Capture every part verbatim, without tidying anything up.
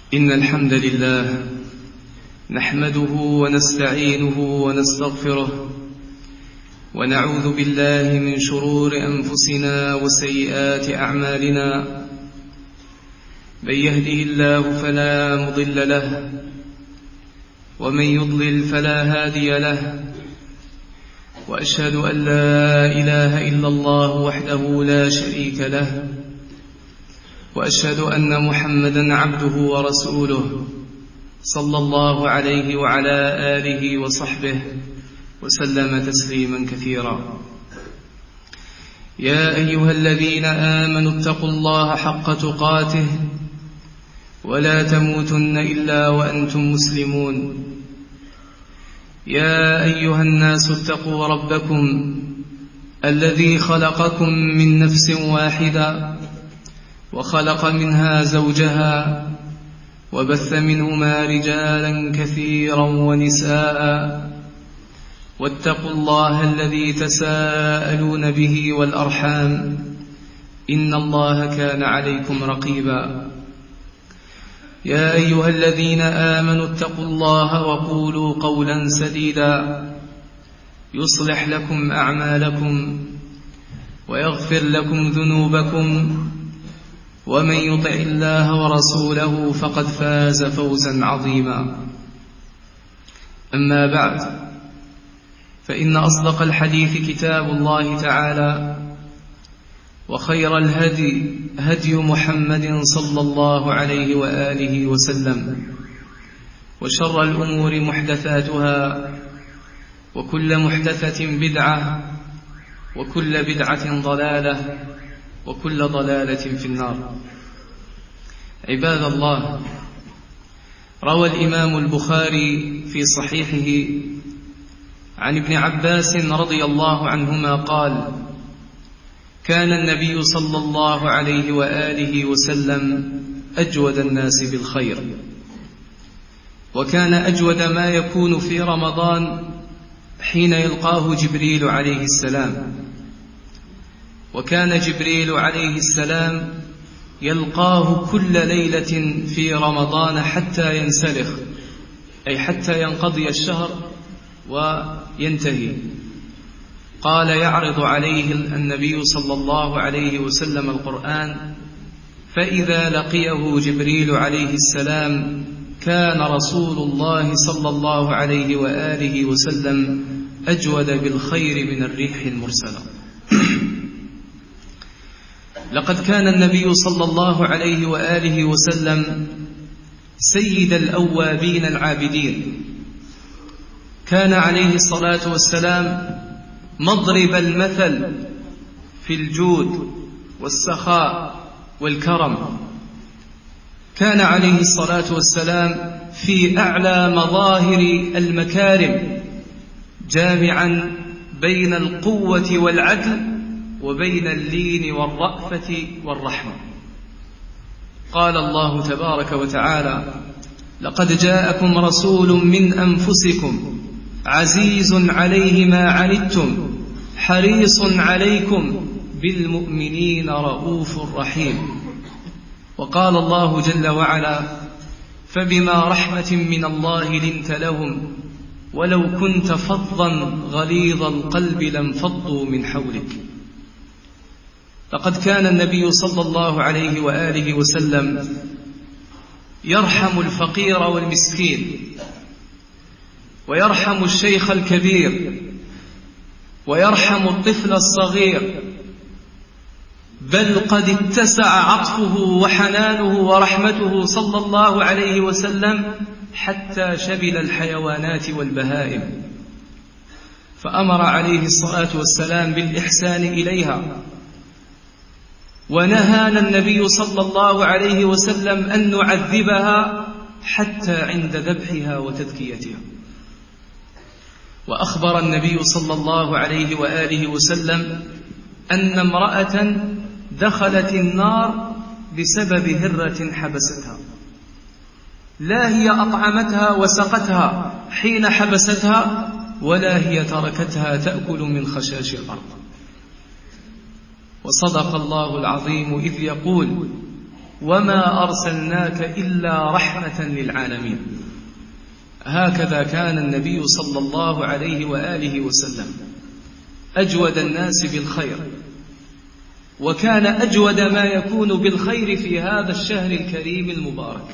إن الحمد لله نحمده ونستعينه ونستغفره ونعوذ بالله من شرور أنفسنا وسيئات أعمالنا. من يهده الله فلا مضل له ومن يضلل فلا هادي له، وأشهد أن لا إله إلا الله وحده لا شريك له، وأشهد أن محمدا عبده ورسوله صلى الله عليه وعلى آله وصحبه وسلم تسليما كثيرا. يا أيها الذين آمنوا اتقوا الله حق تقاته ولا تموتن إلا وأنتم مسلمون. يا أيها الناس اتقوا ربكم الذي خلقكم من نفس واحدة وخلق منها زوجها وبث منهما رجالا كثيرا ونساء، واتقوا الله الذي تساءلون به والأرحام إن الله كان عليكم رقيبا. يا أيها الذين آمنوا اتقوا الله وقولوا قولا سديدا يصلح لكم أعمالكم ويغفر لكم ذنوبكم، ومن يطع الله ورسوله فقد فاز فوزا عظيما. أما بعد، فإن أصدق الحديث كتاب الله تعالى، وخير الهدي هدي محمد صلى الله عليه وآله وسلم، وشر الأمور محدثاتها، وكل محدثة بدعة، وكل بدعة ضلالة، وكل ضلالة في النار. عباد الله، روى الإمام البخاري في صحيحه عن ابن عباس رضي الله عنهما قال: كان النبي صلى الله عليه وآله وسلم أجود الناس بالخير، وكان أجود ما يكون في رمضان حين يلقاه جبريل عليه السلام. وكان جبريل عليه السلام يلقاه كل ليلة في رمضان حتى ينسلخ، أي حتى ينقضي الشهر وينتهي. قال: يعرض عليه النبي صلى الله عليه وسلم القرآن، فإذا لقيه جبريل عليه السلام كان رسول الله صلى الله عليه وآله وسلم أجود بالخير من الريح المرسلة. لقد كان النبي صلى الله عليه وآله وسلم سيد الأوابين العابدين. كان عليه الصلاة والسلام مضرب المثل في الجود والسخاء والكرم. كان عليه الصلاة والسلام في أعلى مظاهر المكارم، جامعا بين القوة والعدل وبين اللين والرأفة والرحمة. قال الله تبارك وتعالى: لقد جاءكم رسول من أنفسكم عزيز عليه ما عنتم حريص عليكم بالمؤمنين رؤوف رحيم. وقال الله جل وعلا: فبما رحمة من الله لنت لهم ولو كنت فظا غليظ القلب لانفضوا من حولك. لقد كان النبي صلى الله عليه وآله وسلم يرحم الفقير والمسكين، ويرحم الشيخ الكبير، ويرحم الطفل الصغير، بل قد اتسع عطفه وحنانه ورحمته صلى الله عليه وسلم حتى شبل الحيوانات والبهائم، فأمر عليه الصلاة والسلام بالإحسان إليها. ونهانا النبي صلى الله عليه وسلم أن نعذبها حتى عند ذبحها وتذكيتها. وأخبر النبي صلى الله عليه وآله وسلم أن امرأة دخلت النار بسبب هرة حبستها، لا هي أطعمتها وسقتها حين حبستها، ولا هي تركتها تأكل من خشاش الأرض. وصدق الله العظيم إذ يقول: وما أرسلناك إلا رحمة للعالمين. هكذا كان النبي صلى الله عليه وآله وسلم أجود الناس بالخير، وكان أجود ما يكون بالخير في هذا الشهر الكريم المبارك.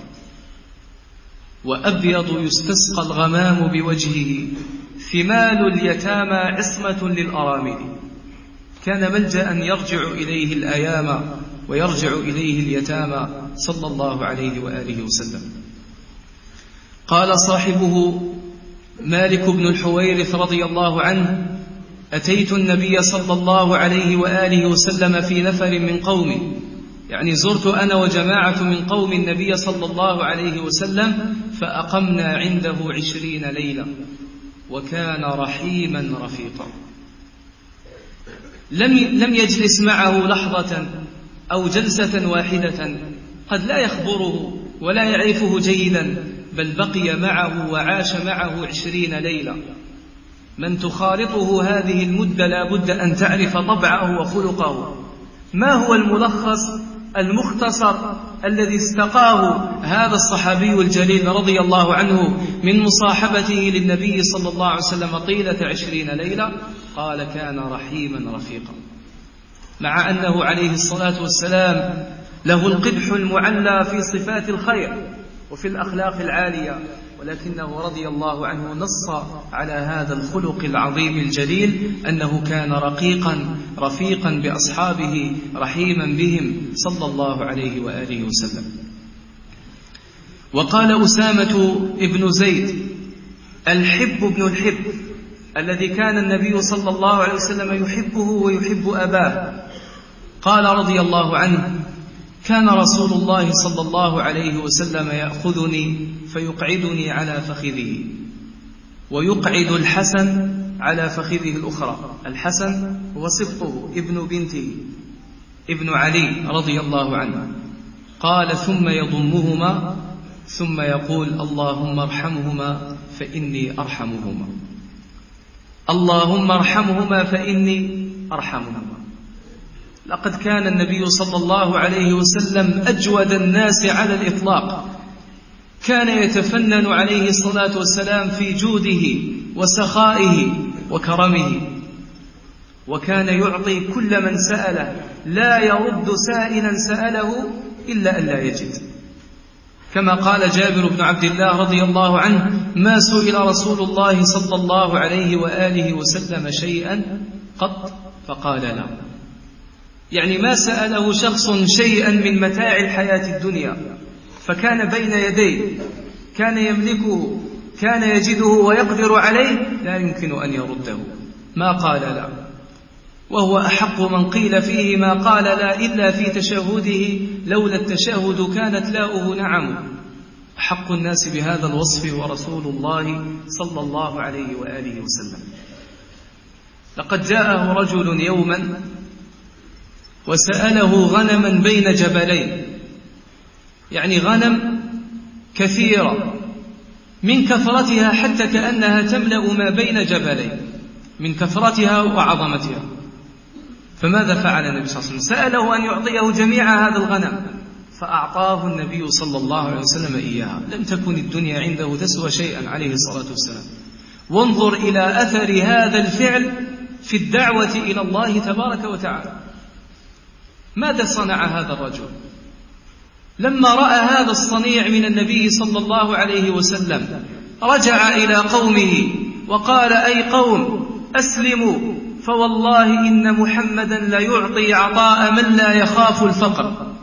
وأبيض يستسقى الغمام بوجهه، ثمال اليتامى عصمة للأرامل. كان ملجأ يرجع إليه الأيام ويرجع إليه اليتامى صلى الله عليه وآله وسلم. قال صاحبه مالك بن الحويرث رضي الله عنه: أتيت النبي صلى الله عليه وآله وسلم في نفر من قومي، يعني زرت أنا وجماعة من قوم النبي صلى الله عليه وسلم فأقمنا عنده عشرين ليلة، وكان رحيما رفيقا. لم لم يجلس معه لحظة أو جلسة واحدة، قد لا يخبره ولا يعرفه جيدا، بل بقي معه وعاش معه عشرين ليلة. من تخالطه هذه المدة لا بد أن تعرف طبعه وخلقه. ما هو الملخص المختصر الذي استقاه هذا الصحابي الجليل رضي الله عنه من مصاحبته للنبي صلى الله عليه وسلم طيلة عشرين ليلة؟ قال: كان رحيما رفيقا. مع أنه عليه الصلاة والسلام له القدح المعلى في صفات الخير وفي الأخلاق العالية، ولكنه رضي الله عنه نص على هذا الخلق العظيم الجليل أنه كان رقيقا رفيقا بأصحابه رحيما بهم صلى الله عليه وآله وسلم. وقال أسامة ابن زيد: الحب ابن الحب، الذي كان النبي صلى الله عليه وسلم يحبه ويحب أباه. قال رضي الله عنه: كان رسول الله صلى الله عليه وسلم يأخذني فيقعدني على فخذه، ويقعد الحسن على فخذه الأخرى. الحسن هو سبطه ابن بنته ابن علي رضي الله عنه. قال: ثم يضمهما ثم يقول: اللهم ارحمهما فإني أرحمهما، اللهم ارحمهما فإني أرحمهما. لقد كان النبي صلى الله عليه وسلم أجود الناس على الإطلاق، كان يتفنن عليه الصلاة والسلام في جوده وسخائه وكرمه، وكان يعطي كل من سأله، لا يرد سائلا سأله إلا أن لا يجد. كما قال جابر بن عبد الله رضي الله عنه: ما سئل رسول الله صلى الله عليه وآله وسلم شيئا قط فقال لا. يعني ما سأله شخص شيئا من متاع الحياة الدنيا فكان بين يديه، كان يملكه، كان يجده ويقدر عليه، لا يمكن أن يرده، ما قال لا. وهو أحق من قيل فيه ما قال لا إلا في تشهده، لولا التشهد كانت لاؤه نعم. أحق الناس بهذا الوصف هو رسول الله صلى الله عليه وآله وسلم. لقد جاءه رجل يوما وسأله غنما بين جبلين، يعني غنم كثيرة من كثرتها حتى كأنها تملأ ما بين جبلين من كثرتها وعظمتها. فماذا فعل النبي صلى الله عليه وسلم؟ سأله أن يعطيه جميع هذا الغنم، فأعطاه النبي صلى الله عليه وسلم إياها. لم تكن الدنيا عنده تسوى شيئا عليه الصلاة والسلام. وانظر إلى أثر هذا الفعل في الدعوة إلى الله تبارك وتعالى. ماذا صنع هذا الرجل؟ لما رأى هذا الصنيع من النبي صلى الله عليه وسلم رجع إلى قومه وقال: أي قوم أسلموا، فوالله إن محمدا ليعطي عطاء من لا يخاف الفقر.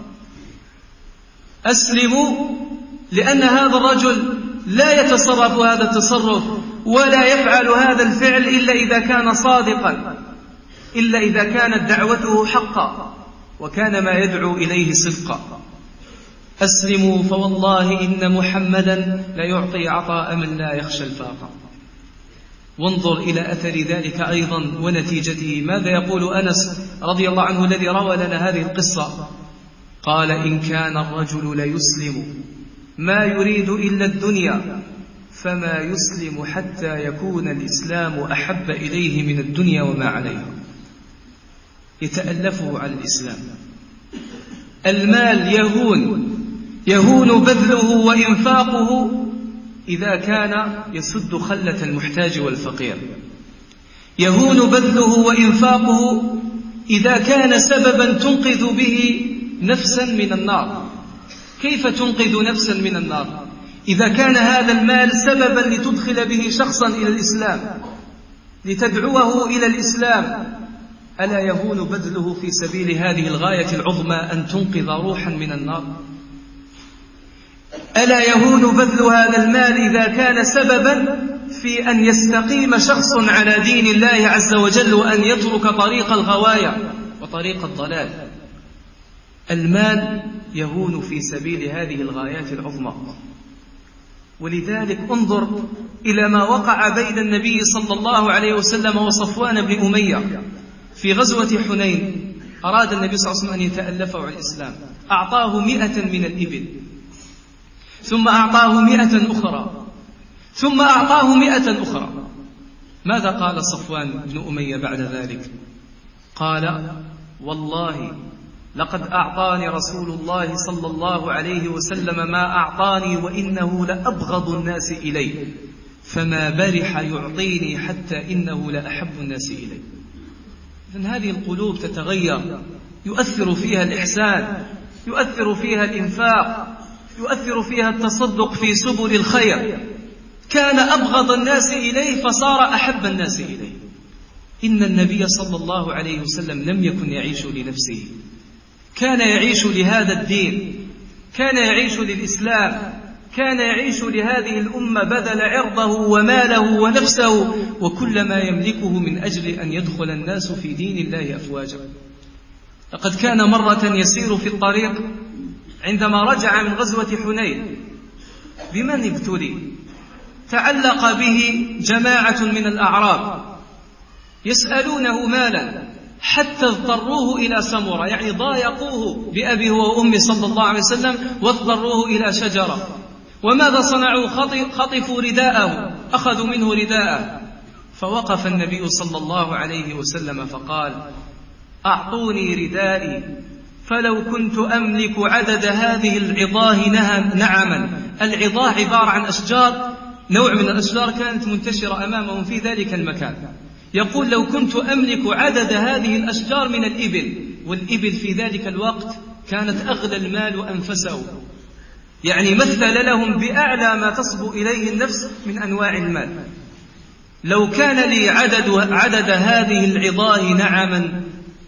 أسلموا، لأن هذا الرجل لا يتصرف هذا التصرف ولا يفعل هذا الفعل إلا إذا كان صادقا، إلا إذا كانت دعوته حقا وكان ما يدعو إليه صدقا. أسلموا فوالله إن محمدا ليعطي عطاء من لا يخشى الفاقة. وانظر إلى أثر ذلك أيضا ونتيجته. ماذا يقول أنس رضي الله عنه الذي روى لنا هذه القصة؟ قال: إن كان الرجل ليسلم ما يريد إلا الدنيا فما يسلم حتى يكون الإسلام أحب إليه من الدنيا وما عليها. يتألفه على الإسلام، المال يهون يهون بذله وإنفاقه إذا كان يسد خلة المحتاج والفقير، يهون بذله وإنفاقه إذا كان سببا تنقذ به نفسا من النار. كيف تنقذ نفسا من النار؟ إذا كان هذا المال سببا لتدخل به شخصا إلى الإسلام، لتدعوه إلى الإسلام، ألا يهون بذله في سبيل هذه الغاية العظمى أن تنقذ روحا من النار؟ ألا يهون بذل هذا المال إذا كان سببا في أن يستقيم شخص على دين الله عز وجل وأن يترك طريق الغواية وطريق الضلال؟ المال يهون في سبيل هذه الغايات العظمى. ولذلك انظر إلى ما وقع بين النبي صلى الله عليه وسلم وصفوان بن أمية في غزوة حنين. أراد النبي صلى الله عليه وسلم أن يتألفه على الإسلام، أعطاه مئة من الإبل، ثم أعطاه مئة أخرى، ثم أعطاه مئة أخرى. ماذا قال صفوان بن أمية بعد ذلك؟ قال: والله لقد أعطاني رسول الله صلى الله عليه وسلم ما أعطاني وإنه لأبغض الناس إلي، فما برح يعطيني حتى إنه لأحب الناس إلي. إذن هذه القلوب تتغير، يؤثر فيها الإحسان، يؤثر فيها الإنفاق، يؤثر فيها التصدق في سبل الخير. كان أبغض الناس إليه فصار أحب الناس إليه. إن النبي صلى الله عليه وسلم لم يكن يعيش لنفسه، كان يعيش لهذا الدين، كان يعيش للإسلام، كان يعيش لهذه الأمة، بذل عرضه وماله ونفسه وكل ما يملكه من أجل أن يدخل الناس في دين الله أفواجا. لقد كان مرة يسير في الطريق عندما رجع من غزوة حنين، بمن ابتلي؟ تعلق به جماعة من الأعراب يسألونه مالا حتى اضطروه إلى سمرة، يعني ضايقوه بأبيه وأمه صلى الله عليه وسلم واضطروه إلى شجرة. وماذا صنعوا؟ خطفوا رداءه، أخذوا منه رداءه. فوقف النبي صلى الله عليه وسلم فقال: أعطوني ردائي فلو كنت أملك عدد هذه العظاه نعما. العظاه عبارة عن أشجار، نوع من الأشجار كانت منتشرة أمامهم في ذلك المكان. يقول: لو كنت أملك عدد هذه الأشجار من الإبل، والإبل في ذلك الوقت كانت أغلى المال وأنفسه، يعني مثل لهم بأعلى ما تصبو إليه النفس من أنواع المال. لو كان لي عدد, عدد هذه العظاه نعما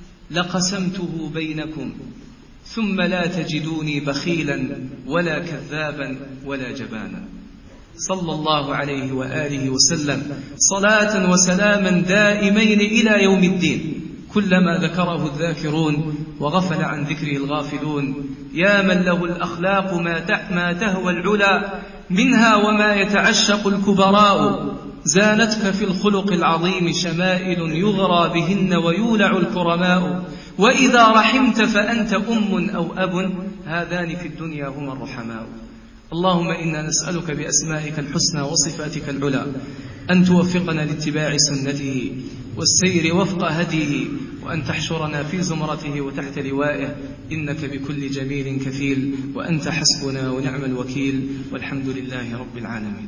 لقسمته بينكم، ثم لا تجدوني بخيلا ولا كذابا ولا جبانا. صلى الله عليه وآله وسلم صلاة وسلاما دائمين إلى يوم الدين، كلما ذكره الذاكرون وغفل عن ذكره الغافلون. يا من له الأخلاق ما تهوى العلا منها وما يتعشق الكبراء، زانتك في الخلق العظيم شمائل يغرى بهن ويولع الكرماء. وإذا رحمت فأنت أم أو أب، هذان في الدنيا هما الرحماء. اللهم إنا نسألك بأسمائك الحسنى وصفاتك العلى أن توفقنا لاتباع سنته والسير وفق هديه، وأن تحشرنا في زمرته وتحت لوائه، إنك بكل جميل كفيل، وأنت حسبنا ونعم الوكيل، والحمد لله رب العالمين.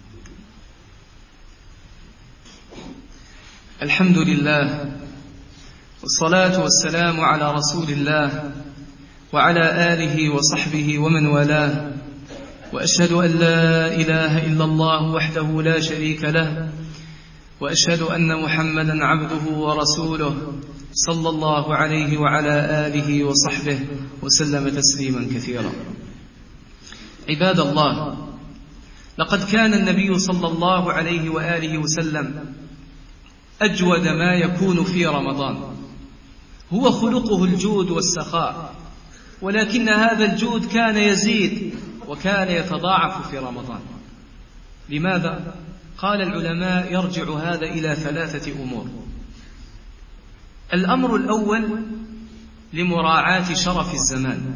الحمد لله، والصلاة والسلام على رسول الله وعلى آله وصحبه ومن والاه، وأشهد أن لا إله إلا الله وحده لا شريك له، وأشهد أن محمدا عبده ورسوله صلى الله عليه وعلى آله وصحبه وسلم تسليما كثيرا. عباد الله، لقد كان النبي صلى الله عليه وآله وسلم أجود ما يكون في رمضان، هو خلقه الجود والسخاء، ولكن هذا الجود كان يزيد وكان يتضاعف في رمضان. لماذا؟ قال العلماء يرجع هذا إلى ثلاثة أمور. الأمر الأول لمراعاة شرف الزمان.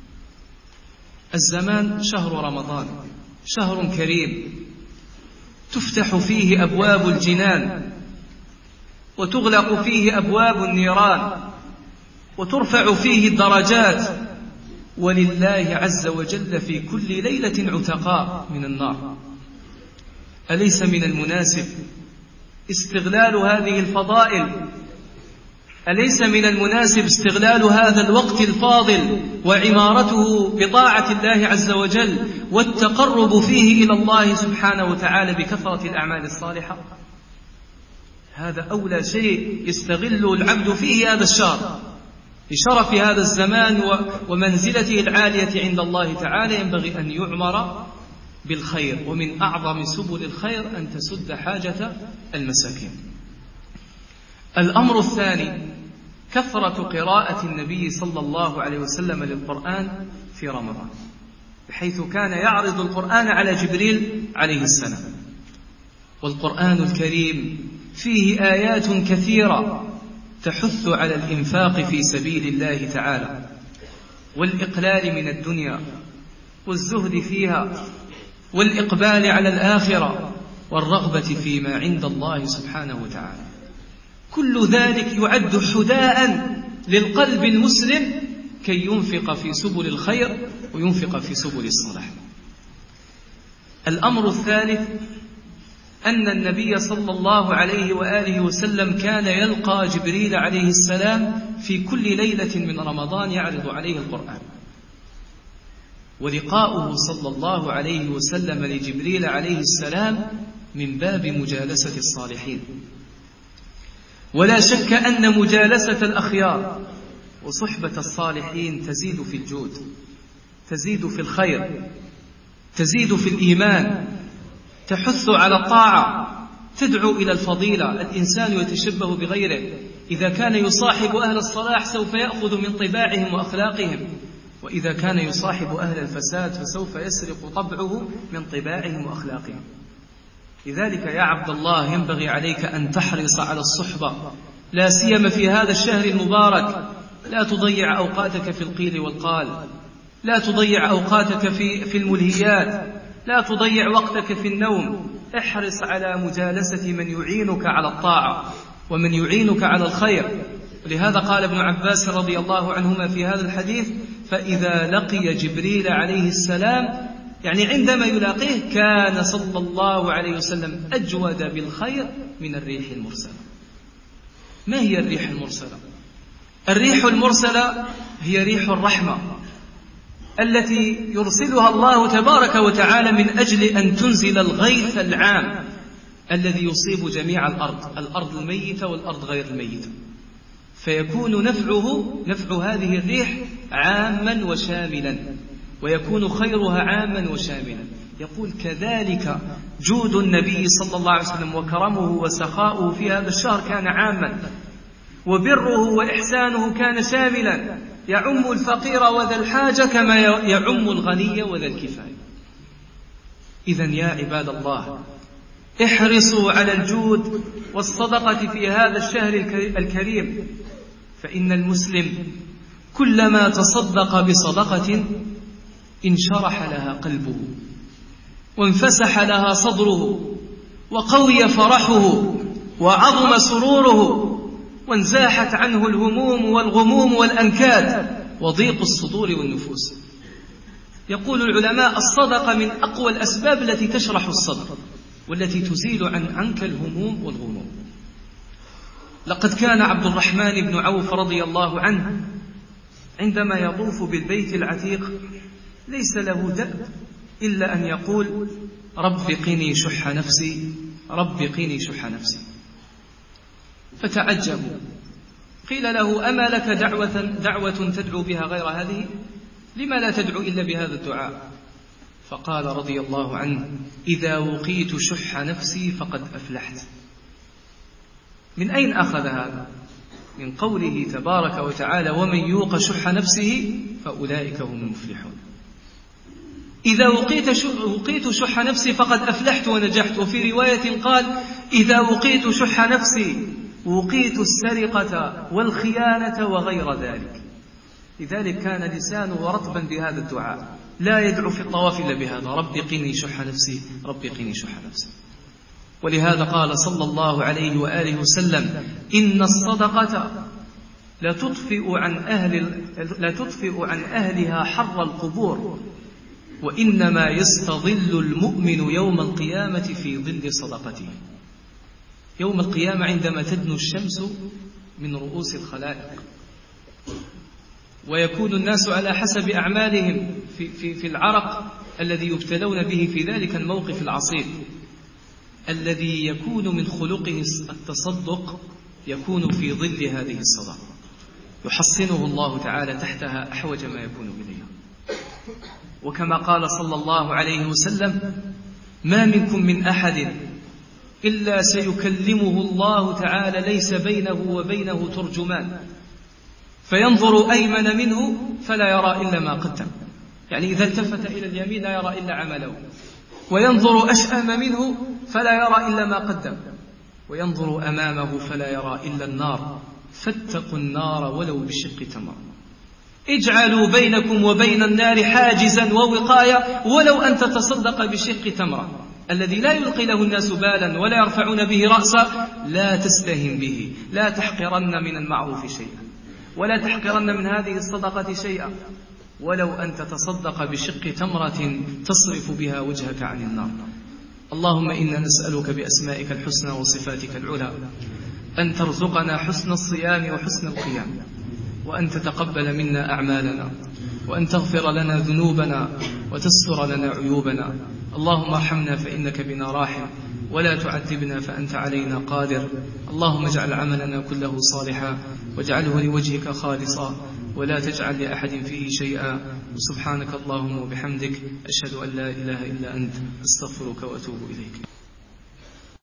الزمان شهر رمضان، شهر كريم تفتح فيه أبواب الجنان وتغلق فيه أبواب النيران وترفع فيه الدرجات ولله عز وجل في كل ليلة عتقاء من النار. أليس من المناسب استغلال هذه الفضائل؟ أليس من المناسب استغلال هذا الوقت الفاضل وعمارته بطاعة الله عز وجل والتقرب فيه إلى الله سبحانه وتعالى بكثرة الأعمال الصالحة؟ هذا أولى شيء يستغل العبد فيه هذا الشهر لشرف هذا الزمان ومنزلته العالية عند الله تعالى. ينبغي أن يعمر بالخير، ومن أعظم سبل الخير أن تسد حاجة المساكين. الأمر الثاني كثرة قراءة النبي صلى الله عليه وسلم للقرآن في رمضان، بحيث كان يعرض القرآن على جبريل عليه السلام. والقرآن الكريم فيه آيات كثيرة تحث على الإنفاق في سبيل الله تعالى، والإقلال من الدنيا والزهد فيها، والإقبال على الآخرة، والرغبة فيما عند الله سبحانه وتعالى. كل ذلك يعد حداء للقلب المسلم كي ينفق في سبل الخير وينفق في سبل الصلاح. الأمر الثالث أن النبي صلى الله عليه وآله وسلم كان يلقى جبريل عليه السلام في كل ليلة من رمضان يعرض عليه القرآن. ولقاؤه صلى الله عليه وسلم لجبريل عليه السلام من باب مجالسة الصالحين. ولا شك أن مجالسة الأخيار وصحبة الصالحين تزيد في الجود، تزيد في الخير، تزيد في الإيمان، تحث على الطاعة، تدعو إلى الفضيلة. الإنسان يتشبه بغيره، إذا كان يصاحب أهل الصلاح سوف يأخذ من طباعهم وأخلاقهم، وإذا كان يصاحب أهل الفساد فسوف يسرق طبعه من طباعهم وأخلاقهم. لذلك يا عبد الله ينبغي عليك أن تحرص على الصحبة، لا سيما في هذا الشهر المبارك. لا تضيع أوقاتك في القيل والقال، لا تضيع أوقاتك في في الملهيات، لا تضيع وقتك في النوم. احرص على مجالسة من يعينك على الطاعة ومن يعينك على الخير. ولهذا قال ابن عباس رضي الله عنهما في هذا الحديث: فإذا لقي جبريل عليه السلام، يعني عندما يلاقيه، كان صلى الله عليه وسلم أجود بالخير من الريح المرسلة. ما هي الريح المرسلة؟ الريح المرسلة هي ريح الرحمة التي يرسلها الله تبارك وتعالى من أجل أن تنزل الغيث العام الذي يصيب جميع الأرض، الأرض الميتة والأرض غير الميتة، فيكون نفعه نفع هذه الريح عاما وشاملا، ويكون خيرها عاما وشاملا. يقول: كذلك جود النبي صلى الله عليه وسلم وكرمه وسخاؤه في هذا الشهر كان عاما، وبره وإحسانه كان شاملا، يعم الفقير وذا الحاجة كما يعم الغني وذا الكفاية. إذن يا عباد الله، احرصوا على الجود والصدقة في هذا الشهر الكريم، فإن المسلم كلما تصدق بصدقة انشرح لها قلبه، وانفسح لها صدره، وقوي فرحه، وعظم سروره، وانزاحت عنه الهموم والغموم والأنكاد وضيق الصدور والنفوس. يقول العلماء: الصدقة من أقوى الأسباب التي تشرح الصدر والتي تزيل عن عنك الهموم والغموم. لقد كان عبد الرحمن بن عوف رضي الله عنه عندما يطوف بالبيت العتيق ليس له دأب إلا أن يقول: رب قني شح نفسي، رب قني شح نفسي. فتعجبوا، قيل له: أما لك دعوة, دعوة تدعو بها غير هذه؟ لما لا تدعو إلا بهذا الدعاء؟ فقال رضي الله عنه: إذا وقيت شح نفسي فقد أفلحت. من أين أخذ هذا؟ من قوله تبارك وتعالى: ومن يوق شح نفسه فأولئك هم المفلحون. إذا وقيت شح نفسي فقد أفلحت ونجحت. وفي رواية قال: إذا وقيت شح نفسي وقيت السرقة والخيانة وغير ذلك. لذلك كان لسانه رطبا بهذا الدعاء، لا يدعو في الطواف إلا بهذا: رب قني شح نفسي، رب قني شح نفسي. ولهذا قال صلى الله عليه وآله وسلم: إن الصدقة لا تطفئ عن أهل لا تطفئ عن أهلها حر القبور، وإنما يستظل المؤمن يوم القيامة في ظل صدقته. يوم القيامة عندما تدنو الشمس من رؤوس الخلائق، ويكون الناس على حسب أعمالهم في, في, في العرق الذي يبتلون به في ذلك الموقف العصيب، الذي يكون من خلقه التصدق يكون في ظل هذه الصدقة، يحصنه الله تعالى تحتها أحوج ما يكون إليها. وكما قال صلى الله عليه وسلم: ما منكم من أحد إلا سيكلمه الله تعالى ليس بينه وبينه ترجمان، فينظر أيمن منه فلا يرى إلا ما قدم، يعني إذا التفت إلى اليمين لا يرى إلا عمله، وينظر أشأم منه فلا يرى إلا ما قدم، وينظر أمامه فلا يرى إلا النار، فاتقوا النار ولو بشق تمر. اجعلوا بينكم وبين النار حاجزا ووقاية ولو أن تتصدق بشق تمرة. الذي لا يلقي له الناس بالا ولا يرفعون به رأسا لا تستهن به، لا تحقرن من المعروف شيئا، ولا تحقرن من هذه الصدقة شيئا، ولو أن تتصدق بشق تمرة تصرف بها وجهك عن النار. اللهم إنا نسألك بأسمائك الحسنى وصفاتك العلى أن ترزقنا حسن الصيام وحسن القيام، وأن تتقبل منا أعمالنا، وأن تغفر لنا ذنوبنا وتستر لنا عيوبنا. اللهم ارحمنا فإنك بنا راحم، ولا تعذبنا فأنت علينا قادر. اللهم اجعل عملنا كله صالحا، واجعله لوجهك خالصا، ولا تجعل لأحد فيه شيئا. سبحانك اللهم وبحمدك، أشهد أن لا إله إلا أنت، أستغفرك وأتوب إليك.